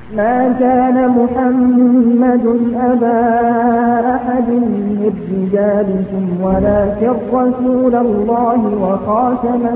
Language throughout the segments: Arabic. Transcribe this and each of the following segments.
ما كان محمد أبا أحد من رجالكم ولكن رسول الله وخاتم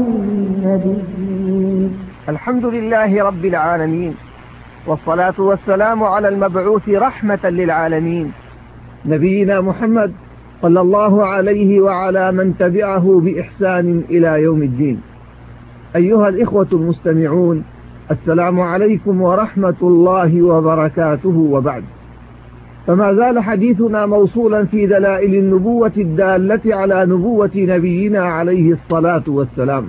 النبيين. الحمد لله رب العالمين، والصلاة والسلام على المبعوث رحمة للعالمين نبينا محمد صلى الله عليه وعلى من تبعه بإحسان إلى يوم الدين. أيها الإخوة المستمعون، السلام عليكم ورحمة الله وبركاته، وبعد. فما زال حديثنا موصولا في دلائل النبوة الدالة على نبوة نبينا عليه الصلاة والسلام.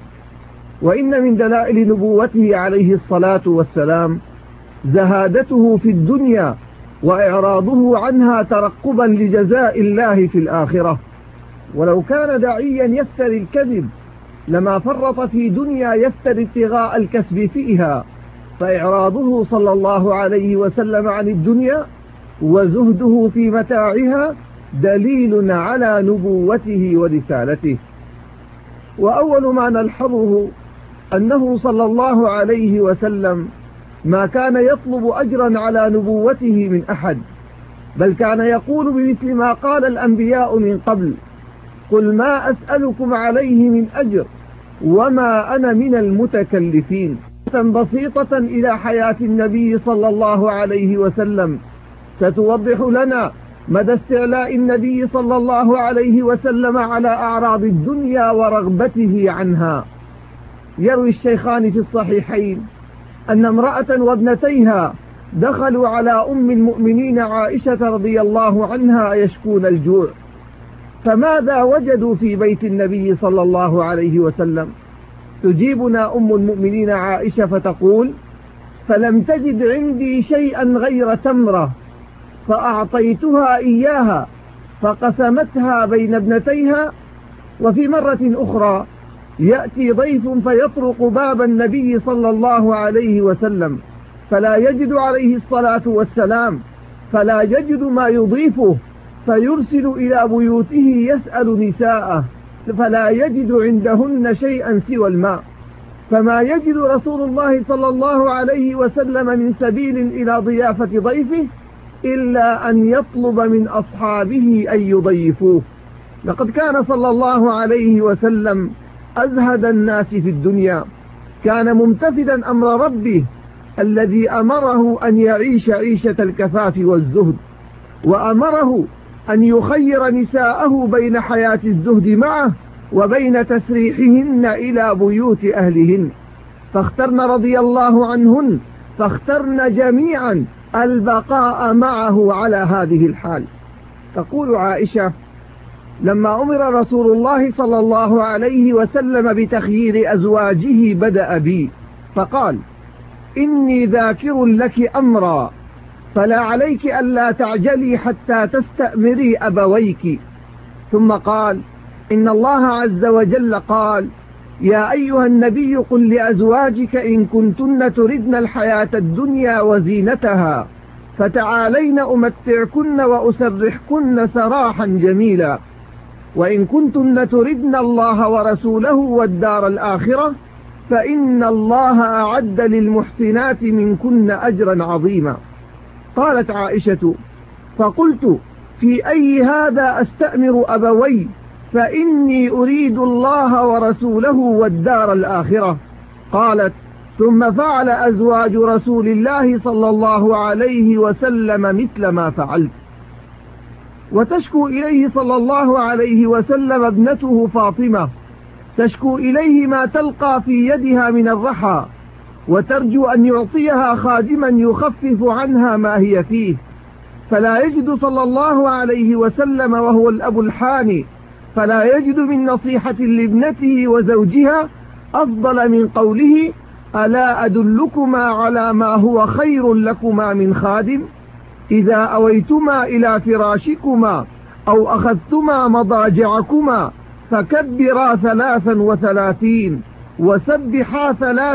وإن من دلائل نبوته عليه الصلاة والسلام زهادته في الدنيا وإعراضه عنها ترقبا لجزاء الله في الآخرة. ولو كان داعيا يفتري الكذب لما فرط في دنيا يفتري ابتغاء الكسب فيها، فإعراضه صلى الله عليه وسلم عن الدنيا وزهده في متاعها دليل على نبوته ورسالته. وأول ما نلحظه أنه صلى الله عليه وسلم ما كان يطلب أجرا على نبوته من أحد، بل كان يقول بمثل ما قال الأنبياء من قبل: قل ما أسألكم عليه من أجر وما أنا من المتكلفين. بسيطة إلى حياة النبي صلى الله عليه وسلم ستوضح لنا مدى استعلاء النبي صلى الله عليه وسلم على أعراض الدنيا ورغبته عنها. يروي الشيخان في الصحيحين أن امرأة وابنتيها دخلوا على أم المؤمنين عائشة رضي الله عنها يشكون الجوع، فماذا وجدوا في بيت النبي صلى الله عليه وسلم؟ تجيبنا أم المؤمنين عائشة فتقول: فلم تجد عندي شيئا غير تمرة فأعطيتها إياها فقسمتها بين ابنتيها. وفي مرة أخرى يأتي ضيف فيطرق باب النبي صلى الله عليه وسلم فلا يجد عليه الصلاة والسلام، فلا يجد ما يضيفه، فيرسل إلى بيوته يسأل نساءه فلا يجد عندهن شيئا سوى الماء، فما يجد رسول الله صلى الله عليه وسلم من سبيل إلى ضيافة ضيفه إلا أن يطلب من أصحابه أن يضيفوه. لقد كان صلى الله عليه وسلم أزهد الناس في الدنيا، كان ممتثلا أمر ربه الذي أمره أن يعيش عيشة الكفاف والزهد، وأمره أن يخير نساءه بين حياة الزهد معه وبين تسريحهن إلى بيوت أهلهن، فاخترن رضي الله عنهن، فاخترن جميعا البقاء معه على هذه الحال. تقول عائشة: لما أمر رسول الله صلى الله عليه وسلم بتخيير أزواجه بدأ بي فقال: إني ذاكر لك أمرا فلا عليك ألا تعجلي حتى تستأمري أبويك. ثم قال: إن الله عز وجل قال: يا أيها النبي قل لأزواجك إن كنتن تردن الحياة الدنيا وزينتها فتعالين أمتعكن وأسرحكن سراحا جميلا، وإن كنتن تردن الله ورسوله والدار الآخرة فإن الله أعد للمحسنات منكن أجرا عظيما. قالت عائشة: فقلت: في أي هذا أستأمر أبوي؟ فإني أريد الله ورسوله والدار الآخرة. قالت: ثم فعل أزواج رسول الله صلى الله عليه وسلم مثل ما فعلت. وتشكو إليه صلى الله عليه وسلم ابنته فاطمة، تشكو إليه ما تلقى في يدها من الرحى، وترجو أن يعطيها خادما يخفف عنها ما هي فيه، فلا يجد صلى الله عليه وسلم وهو الأب الحاني، فلا يجد من نصيحة لابنته وزوجها أفضل من قوله: ألا أدلكما على ما هو خير لكما من خادم؟ إذا أويتما إلى فراشكما أو أخذتما مضاجعكما فكبرا 33 وسبحا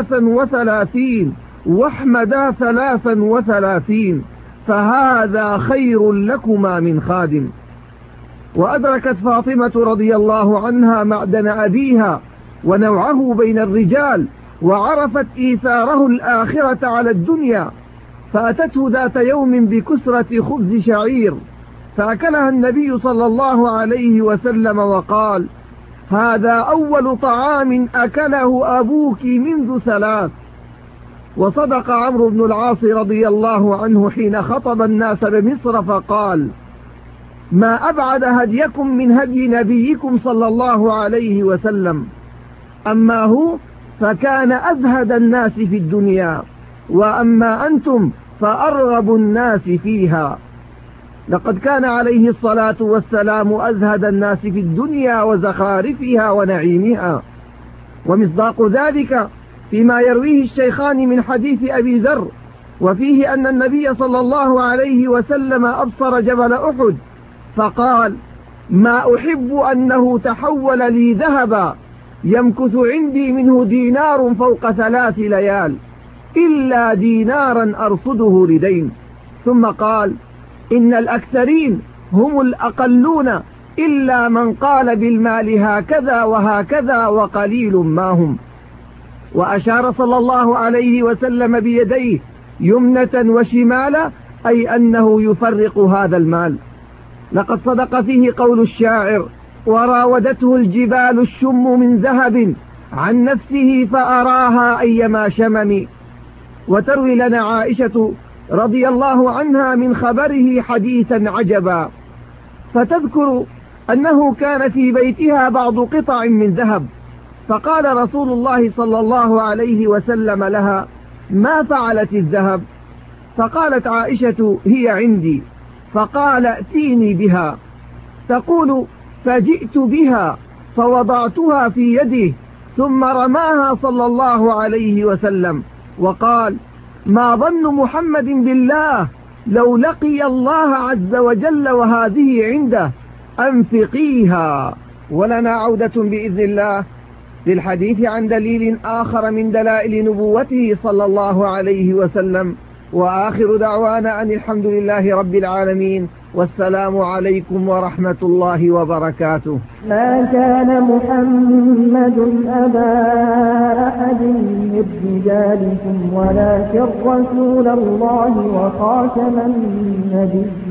33 واحمدا 33 فهذا خير لكما من خادم. وأدركت فاطمة رضي الله عنها معدن أبيها ونوعه بين الرجال، وعرفت إيثاره الآخرة على الدنيا، فأتته ذات يوم بكسرة خبز شعير فأكلها النبي صلى الله عليه وسلم وقال: هذا أول طعام أكله أبوك منذ 3. وصدق عمرو بن العاص رضي الله عنه حين خطب الناس بمصر فقال: ما أبعد هديكم من هدي نبيكم صلى الله عليه وسلم، أما هو فكان أزهد الناس في الدنيا، وأما أنتم فأرغب الناس فيها. لقد كان عليه الصلاة والسلام أزهد الناس في الدنيا وزخارفها ونعيمها، ومصداق ذلك فيما يرويه الشيخان من حديث أبي ذر، وفيه أن النبي صلى الله عليه وسلم أبصر جبل أحد فقال: ما أحب أنه تحول لي ذهبا يمكث عندي منه دينار فوق 3 ليال إلا دينارا أرصده لدين. ثم قال: إن الأكثرين هم الأقلون إلا من قال بالمال هكذا وهكذا وقليل ما هم. وأشار صلى الله عليه وسلم بيديه يمنة وشمالة، أي أنه يفرق هذا المال. لقد صدق فيه قول الشاعر: وراودته الجبال الشم من ذهب عن نفسه فأراها أيما شمم. وتروي لنا عائشة رضي الله عنها من خبره حديثا عجبا، فتذكر أنه كان في بيتها بعض قطع من ذهب، فقال رسول الله صلى الله عليه وسلم لها: ما فعلت الذهب؟ فقالت عائشة: هي عندي. فقال: ائتيني بها. تقول: فجئت بها فوضعتها في يده ثم رماها صلى الله عليه وسلم وقال: ما ظن محمد بالله لو لقي الله عز وجل وهذه عنده، أنفقيها. ولنا عودة بإذن الله للحديث عن دليل آخر من دلائل نبوته صلى الله عليه وسلم. وآخر دعوانا أن الحمد لله رب العالمين، والسلام عليكم ورحمة الله وبركاته. ما كان محمد أبا أحد من رجالكم ولكن رسول الله وخاتم النبيين.